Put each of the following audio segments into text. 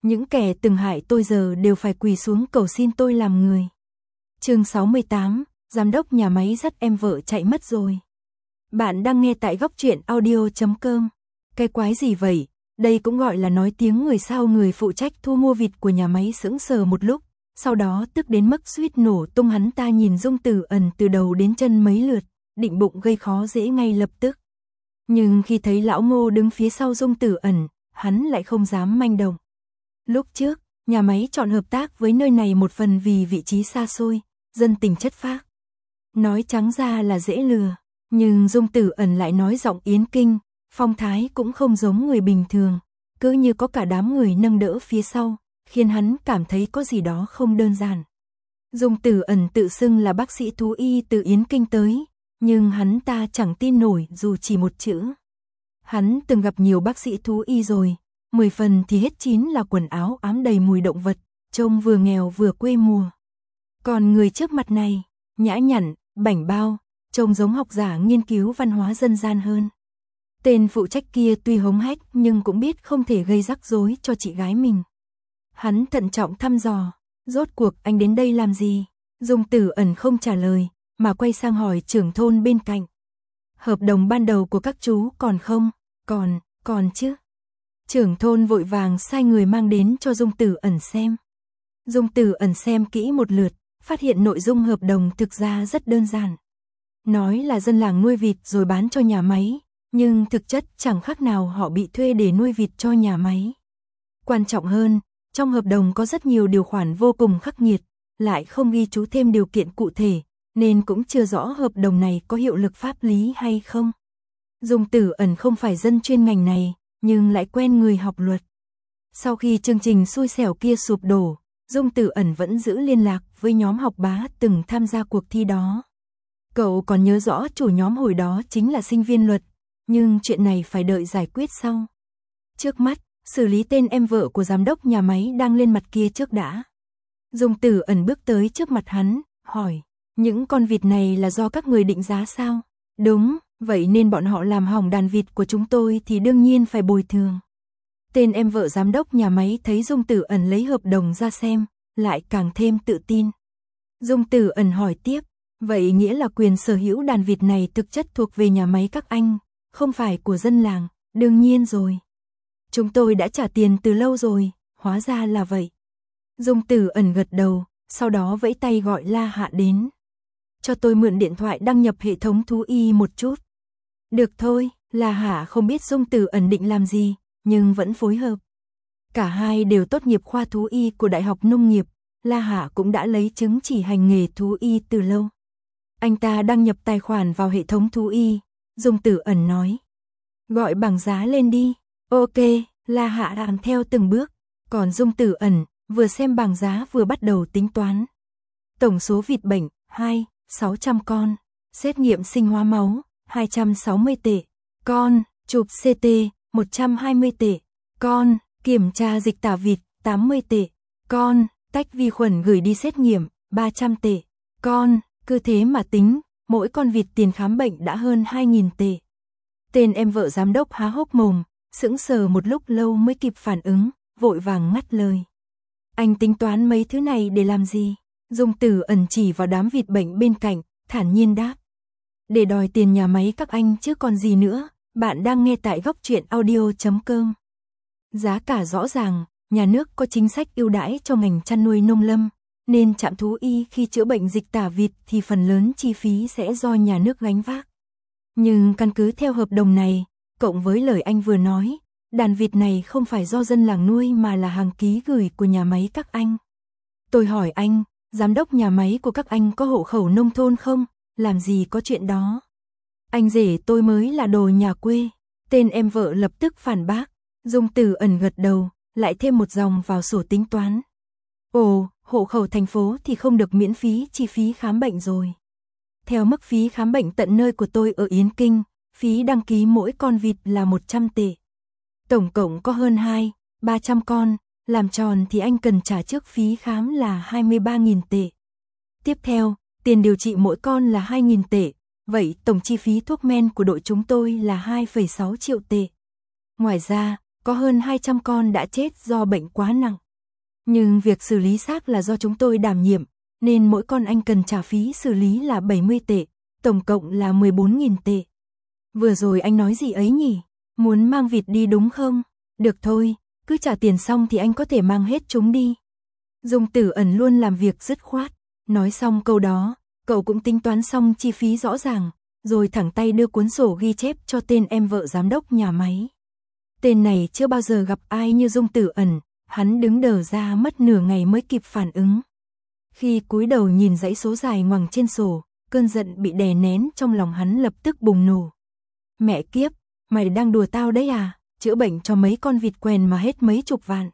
Những kẻ từng hại tôi giờ đều phải quỳ xuống cầu xin tôi làm người. Chương 68, giám đốc nhà máy dắt em vợ chạy mất rồi. Bạn đang nghe tại Góc Truyện Audio.com. Cái quái gì vậy? Đây cũng gọi là nói tiếng người sao? Người phụ trách thu mua vịt của nhà máy sững sờ một lúc, sau đó tức đến mức suýt nổ tung. Hắn ta nhìn Dung Tử Ẩn từ đầu đến chân mấy lượt, định bụng gây khó dễ ngay lập tức. Nhưng khi thấy lão Ngô đứng phía sau Dung Tử Ẩn, hắn lại không dám manh động. Lúc trước, nhà máy chọn hợp tác với nơi này một phần vì vị trí xa xôi, dân tình chất phác. Nói trắng ra là dễ lừa, nhưng Dung Tử Ẩn lại nói giọng yến kinh, phong thái cũng không giống người bình thường, cứ như có cả đám người nâng đỡ phía sau, khiến hắn cảm thấy có gì đó không đơn giản. Dung Tử Ẩn tự xưng là bác sĩ thú y từ Yến Kinh tới, nhưng hắn ta chẳng tin nổi dù chỉ một chữ. Hắn từng gặp nhiều bác sĩ thú y rồi, 10 phần thì hết 9 là quần áo ám đầy mùi động vật, trông vừa nghèo vừa quê mùa. Còn người trước mặt này, nhã nhặn, bảnh bao, trông giống học giả nghiên cứu văn hóa dân gian hơn. Tên phụ trách kia tuy hống hách nhưng cũng biết không thể gây rắc rối cho chị gái mình. Hắn thận trọng thăm dò, rốt cuộc anh đến đây làm gì? Dung Tử Ẩn không trả lời, mà quay sang hỏi trưởng thôn bên cạnh. Hợp đồng ban đầu của các chú còn không? Còn chứ. Trưởng thôn vội vàng sai người mang đến cho Dung Tử Ẩn xem. Dung Tử Ẩn xem kỹ một lượt, phát hiện nội dung hợp đồng thực ra rất đơn giản. Nói là dân làng nuôi vịt rồi bán cho nhà máy, nhưng thực chất chẳng khác nào họ bị thuê để nuôi vịt cho nhà máy. Quan trọng hơn, trong hợp đồng có rất nhiều điều khoản vô cùng khắc nghiệt, lại không ghi chú thêm điều kiện cụ thể, nên cũng chưa rõ hợp đồng này có hiệu lực pháp lý hay không. Dung Tử Ẩn không phải dân chuyên ngành này, nhưng lại quen người học luật. Sau khi chương trình xui xẻo kia sụp đổ, Dung Tử Ẩn vẫn giữ liên lạc với nhóm học bá từng tham gia cuộc thi đó. Cậu còn nhớ rõ chủ nhóm hồi đó chính là sinh viên luật, nhưng chuyện này phải đợi giải quyết sau. Trước mắt, xử lý tên em vợ của giám đốc nhà máy đang lên mặt kia trước đã. Dung Tử Ẩn bước tới trước mặt hắn, hỏi, những con vịt này là do các người định giá sao? Đúng, vậy nên bọn họ làm hỏng đàn vịt của chúng tôi thì đương nhiên phải bồi thường. Tên em vợ giám đốc nhà máy thấy Dung Tử Ẩn lấy hợp đồng ra xem, lại càng thêm tự tin. Dung Tử Ẩn hỏi tiếp, vậy nghĩa là quyền sở hữu đàn vịt này thực chất thuộc về nhà máy các anh, không phải của dân làng? Đương nhiên rồi. Chúng tôi đã trả tiền từ lâu rồi, hóa ra là vậy. Dung Tử Ẩn gật đầu, sau đó vẫy tay gọi La Hạ đến. Cho tôi mượn điện thoại đăng nhập hệ thống thú y một chút. Được thôi, La Hạ không biết Dung Tử Ẩn định làm gì, nhưng vẫn phối hợp. Cả hai đều tốt nghiệp khoa thú y của Đại học Nông nghiệp, La Hạ cũng đã lấy chứng chỉ hành nghề thú y từ lâu. Anh ta đăng nhập tài khoản vào hệ thống thú y, Dung Tử Ẩn nói. Gọi bảng giá lên đi. Ok, La Hạ làm theo từng bước, còn Dung Tử Ẩn vừa xem bảng giá vừa bắt đầu tính toán. Tổng số vịt bệnh, 600 con, xét nghiệm sinh hóa máu, 260 tệ, con, chụp CT, 120 tệ, con, kiểm tra dịch tả vịt, 80 tệ, con, tách vi khuẩn gửi đi xét nghiệm, 300 tệ, con, cứ thế mà tính, mỗi con vịt tiền khám bệnh đã hơn 2.000 tệ. Tên em vợ giám đốc há hốc mồm, sững sờ một lúc lâu mới kịp phản ứng, vội vàng ngắt lời. Anh tính toán mấy thứ này để làm gì? Dung Tử Ẩn chỉ vào đám vịt bệnh bên cạnh, thản nhiên đáp. Để đòi tiền nhà máy các anh chứ còn gì nữa. Bạn đang nghe tại Góc Truyện Audio.com. Giá cả rõ ràng, nhà nước có chính sách ưu đãi cho ngành chăn nuôi nông lâm, nên trạm thú y khi chữa bệnh dịch tả vịt thì phần lớn chi phí sẽ do nhà nước gánh vác. Nhưng căn cứ theo hợp đồng này, cộng với lời anh vừa nói, đàn vịt này không phải do dân làng nuôi mà là hàng ký gửi của nhà máy các anh. Tôi hỏi anh, giám đốc nhà máy của các anh có hộ khẩu nông thôn không? Làm gì có chuyện đó. Anh rể tôi mới là đồ nhà quê. Tên em vợ lập tức phản bác. Dung Tử Ẩn gật đầu, lại thêm một dòng vào sổ tính toán. Ồ, hộ khẩu thành phố thì không được miễn phí chi phí khám bệnh rồi. Theo mức phí khám bệnh tận nơi của tôi ở Yến Kinh, phí đăng ký mỗi con vịt là 100 tệ. Tổng cộng có hơn 300 con, làm tròn thì anh cần trả trước phí khám là 23.000 tệ. Tiếp theo, tiền điều trị mỗi con là 2.000 tệ, vậy tổng chi phí thuốc men của đội chúng tôi là 2,6 triệu tệ. Ngoài ra, có hơn 200 con đã chết do bệnh quá nặng. Nhưng việc xử lý xác là do chúng tôi đảm nhiệm, nên mỗi con anh cần trả phí xử lý là 70 tệ, tổng cộng là 14.000 tệ. Vừa rồi anh nói gì ấy nhỉ? Muốn mang vịt đi đúng không? Được thôi, cứ trả tiền xong thì anh có thể mang hết chúng đi. Dung Tử Ẩn luôn làm việc dứt khoát. Nói xong câu đó, cậu cũng tính toán xong chi phí rõ ràng, rồi thẳng tay đưa cuốn sổ ghi chép cho tên em vợ giám đốc nhà máy. Tên này chưa bao giờ gặp ai như Dung Tử Ẩn, hắn đứng đờ ra mất nửa ngày mới kịp phản ứng. Khi cúi đầu nhìn dãy số dài ngoằng trên sổ, cơn giận bị đè nén trong lòng hắn lập tức bùng nổ. Mẹ kiếp, mày đang đùa tao đấy à? Chữa bệnh cho mấy con vịt quèn mà hết mấy chục vạn.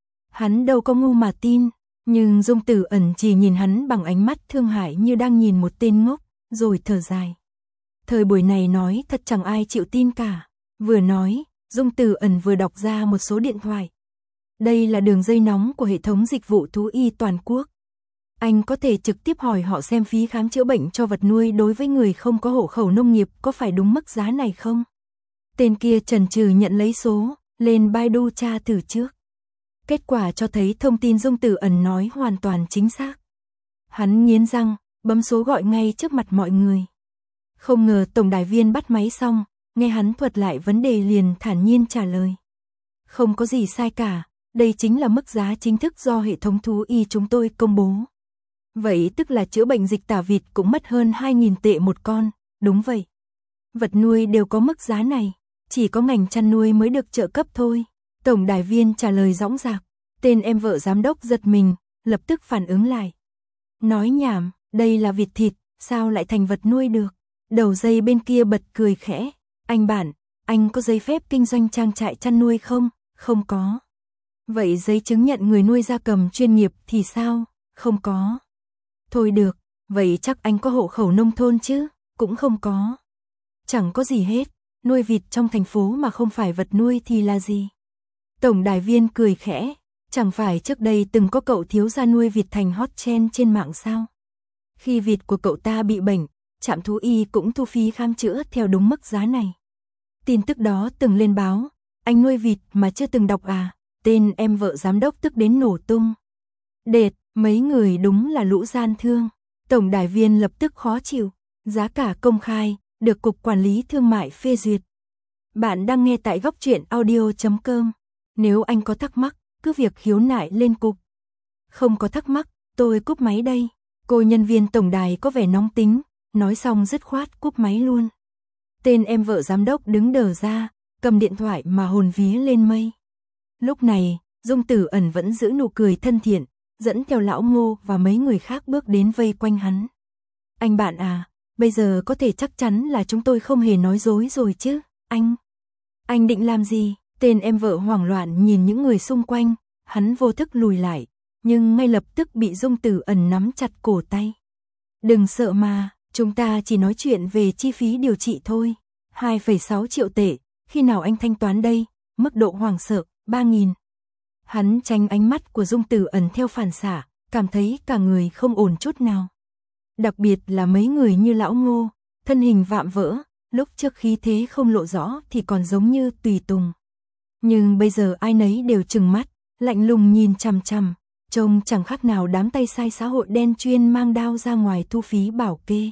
Hắn đâu có ngu mà tin, nhưng Dung Tử Ẩn chỉ nhìn hắn bằng ánh mắt thương hại như đang nhìn một tên ngốc, rồi thở dài. Thời buổi này nói thật chẳng ai chịu tin cả. Vừa nói, Dung Tử Ẩn vừa đọc ra một số điện thoại. Đây là đường dây nóng của hệ thống dịch vụ thú y toàn quốc. Anh có thể trực tiếp hỏi họ xem phí khám chữa bệnh cho vật nuôi đối với người không có hộ khẩu nông nghiệp có phải đúng mức giá này không? Tên kia chần chừ nhận lấy số, lên Baidu tra thử trước. Kết quả cho thấy thông tin Dung Tử Ẩn nói hoàn toàn chính xác. Hắn nghiến răng, bấm số gọi ngay trước mặt mọi người. Không ngờ tổng đài viên bắt máy xong, nghe hắn thuật lại vấn đề liền thản nhiên trả lời. Không có gì sai cả, đây chính là mức giá chính thức do hệ thống thú y chúng tôi công bố. Vậy tức là chữa bệnh dịch tả vịt cũng mất hơn 2.000 tệ một con, đúng vậy. Vật nuôi đều có mức giá này, chỉ có ngành chăn nuôi mới được trợ cấp thôi. Tổng đài viên trả lời dõng dạc, tên em vợ giám đốc giật mình, lập tức phản ứng lại. Nói nhảm, đây là vịt thịt, sao lại thành vật nuôi được? Đầu dây bên kia bật cười khẽ, anh bạn, anh có giấy phép kinh doanh trang trại chăn nuôi không? Không có. Vậy giấy chứng nhận người nuôi gia cầm chuyên nghiệp thì sao? Không có. Thôi được, vậy chắc anh có hộ khẩu nông thôn chứ? Cũng không có. Chẳng có gì hết, nuôi vịt trong thành phố mà không phải vật nuôi thì là gì? Tổng đài viên cười khẽ, chẳng phải trước đây từng có cậu thiếu gia nuôi vịt thành hot trend trên mạng sao? Khi vịt của cậu ta bị bệnh, trạm thú y cũng thu phí khám chữa theo đúng mức giá này. Tin tức đó từng lên báo, anh nuôi vịt mà chưa từng đọc à? Tên em vợ giám đốc tức đến nổ tung. Đệt, mấy người đúng là lũ gian thương. Tổng đài viên lập tức khó chịu, giá cả công khai, được Cục Quản lý Thương mại phê duyệt. Bạn đang nghe tại Góc Truyện Audio.com. Nếu anh có thắc mắc, cứ việc khiếu nại lên cục. Không có thắc mắc, tôi cúp máy đây. Cô nhân viên tổng đài có vẻ nóng tính, nói xong dứt khoát cúp máy luôn. Tên em vợ giám đốc đứng đờ ra, cầm điện thoại mà hồn vía lên mây. Lúc này, Dung Tử Ẩn vẫn giữ nụ cười thân thiện, dẫn theo lão Ngô và mấy người khác bước đến vây quanh hắn. Anh bạn à, bây giờ có thể chắc chắn là chúng tôi không hề nói dối rồi chứ, anh định làm gì? Tên em vợ hoảng loạn nhìn những người xung quanh, hắn vô thức lùi lại, nhưng ngay lập tức bị Dung Tử Ẩn nắm chặt cổ tay. Đừng sợ mà, chúng ta chỉ nói chuyện về chi phí điều trị thôi. 2,6 triệu tệ, khi nào anh thanh toán đây? Mức độ hoảng sợ, 3.000. Hắn tránh ánh mắt của Dung Tử Ẩn theo phản xạ, cảm thấy cả người không ổn chút nào. Đặc biệt là mấy người như lão Ngô, thân hình vạm vỡ, lúc trước khí thế không lộ rõ thì còn giống như tùy tùng. Nhưng bây giờ ai nấy đều trừng mắt, lạnh lùng nhìn chằm chằm, trông chẳng khác nào đám tay sai xã hội đen chuyên mang đao ra ngoài thu phí bảo kê.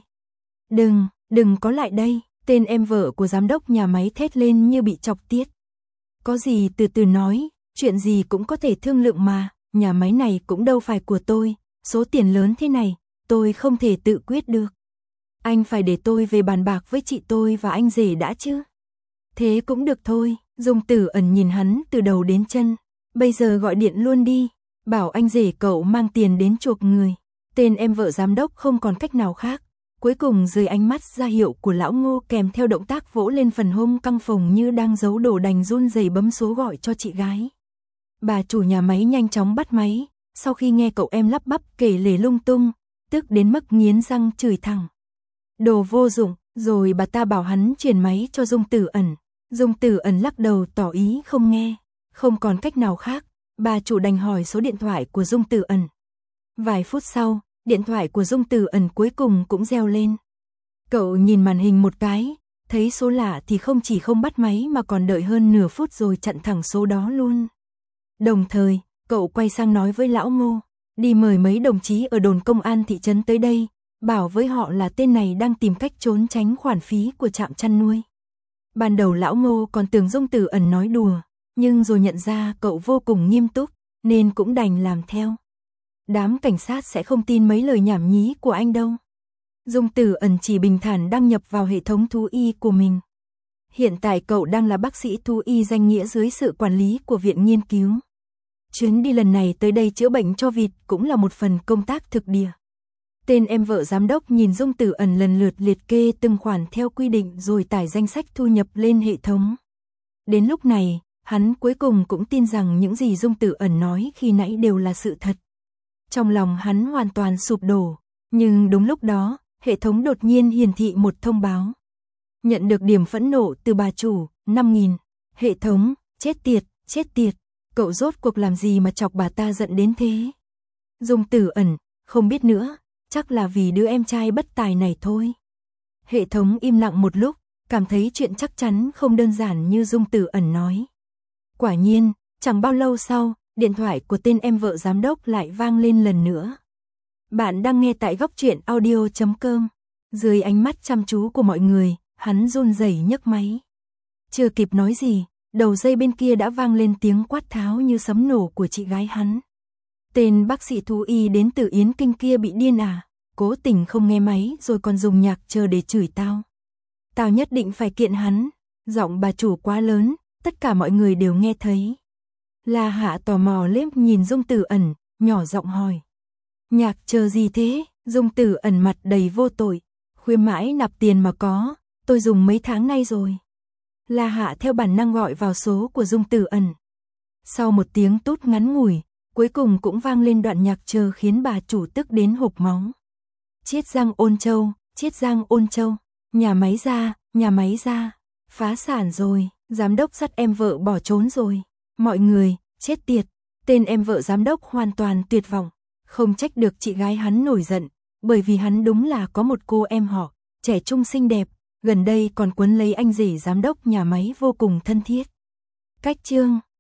Đừng có lại đây, tên em vợ của giám đốc nhà máy thét lên như bị chọc tiết. Có gì từ từ nói, chuyện gì cũng có thể thương lượng mà, nhà máy này cũng đâu phải của tôi, số tiền lớn thế này, tôi không thể tự quyết được. Anh phải để tôi về bàn bạc với chị tôi và anh rể đã chứ. Thế cũng được thôi, Dung Tử Ẩn nhìn hắn từ đầu đến chân. Bây giờ gọi điện luôn đi, bảo anh rể cậu mang tiền đến chuộc người. Tên em vợ giám đốc không còn cách nào khác. Cuối cùng dưới ánh mắt ra hiệu của lão Ngô kèm theo động tác vỗ lên phần hông căng phồng như đang giấu đồ đành run rẩy bấm số gọi cho chị gái. Bà chủ nhà máy nhanh chóng bắt máy, sau khi nghe cậu em lắp bắp kể lể lung tung, tức đến mức nghiến răng chửi thẳng. Đồ vô dụng, rồi bà ta bảo hắn chuyển máy cho Dung Tử Ẩn. Dung Tử Ẩn lắc đầu tỏ ý không nghe, không còn cách nào khác, bà chủ đành hỏi số điện thoại của Dung Tử Ẩn. Vài phút sau, điện thoại của Dung Tử Ẩn cuối cùng cũng reo lên. Cậu nhìn màn hình một cái, thấy số lạ thì không chỉ không bắt máy mà còn đợi hơn nửa phút rồi chặn thẳng số đó luôn. Đồng thời, cậu quay sang nói với lão Ngô, đi mời mấy đồng chí ở đồn công an thị trấn tới đây, bảo với họ là tên này đang tìm cách trốn tránh khoản phí của trạm chăn nuôi. Ban đầu lão Ngô còn tưởng Dung Tử Ẩn nói đùa, nhưng rồi nhận ra cậu vô cùng nghiêm túc, nên cũng đành làm theo. Đám cảnh sát sẽ không tin mấy lời nhảm nhí của anh đâu. Dung Tử Ẩn chỉ bình thản đăng nhập vào hệ thống thú y của mình. Hiện tại cậu đang là bác sĩ thú y danh nghĩa dưới sự quản lý của viện nghiên cứu. Chuyến đi lần này tới đây chữa bệnh cho vịt cũng là một phần công tác thực địa. Tên em vợ giám đốc nhìn Dung Tử Ẩn lần lượt liệt kê từng khoản theo quy định rồi tải danh sách thu nhập lên hệ thống. Đến lúc này, hắn cuối cùng cũng tin rằng những gì Dung Tử Ẩn nói khi nãy đều là sự thật. Trong lòng hắn hoàn toàn sụp đổ, nhưng đúng lúc đó, hệ thống đột nhiên hiển thị một thông báo. Nhận được điểm phẫn nộ từ bà chủ, 5.000. Hệ thống, chết tiệt, cậu rốt cuộc làm gì mà chọc bà ta giận đến thế? Dung Tử Ẩn, không biết nữa, chắc là vì đứa em trai bất tài này thôi. Hệ thống im lặng một lúc, cảm thấy chuyện chắc chắn không đơn giản như Dung Tử Ẩn nói. Quả nhiên, chẳng bao lâu sau, điện thoại của tên em vợ giám đốc lại vang lên lần nữa. Bạn đang nghe tại Góc Truyện Audio.com. Dưới ánh mắt chăm chú của mọi người, hắn run rẩy nhấc máy. Chưa kịp nói gì, đầu dây bên kia đã vang lên tiếng quát tháo như sấm nổ của chị gái hắn. Tên bác sĩ thú y đến từ Yến Kinh kia bị điên à? Cố tình không nghe máy rồi còn dùng nhạc chờ để chửi tao. Tao nhất định phải kiện hắn. Giọng bà chủ quá lớn, tất cả mọi người đều nghe thấy. La Hạ tò mò liếc nhìn Dung Tử Ẩn, nhỏ giọng hỏi. Nhạc chờ gì thế? Dung Tử Ẩn mặt đầy vô tội. Khuyên mãi nạp tiền mà có, tôi dùng mấy tháng nay rồi. La Hạ theo bản năng gọi vào số của Dung Tử Ẩn. Sau một tiếng tút ngắn ngủi, cuối cùng cũng vang lên đoạn nhạc chờ khiến bà chủ tức đến hộc máu. Chiết Giang Ôn Châu, nhà máy ra, phá sản rồi, giám đốc dắt em vợ bỏ trốn rồi. Mọi người, chết tiệt, tên em vợ giám đốc hoàn toàn tuyệt vọng, không trách được chị gái hắn nổi giận, bởi vì hắn đúng là có một cô em họ, trẻ trung xinh đẹp, gần đây còn quấn lấy anh rể giám đốc nhà máy vô cùng thân thiết. Cách chương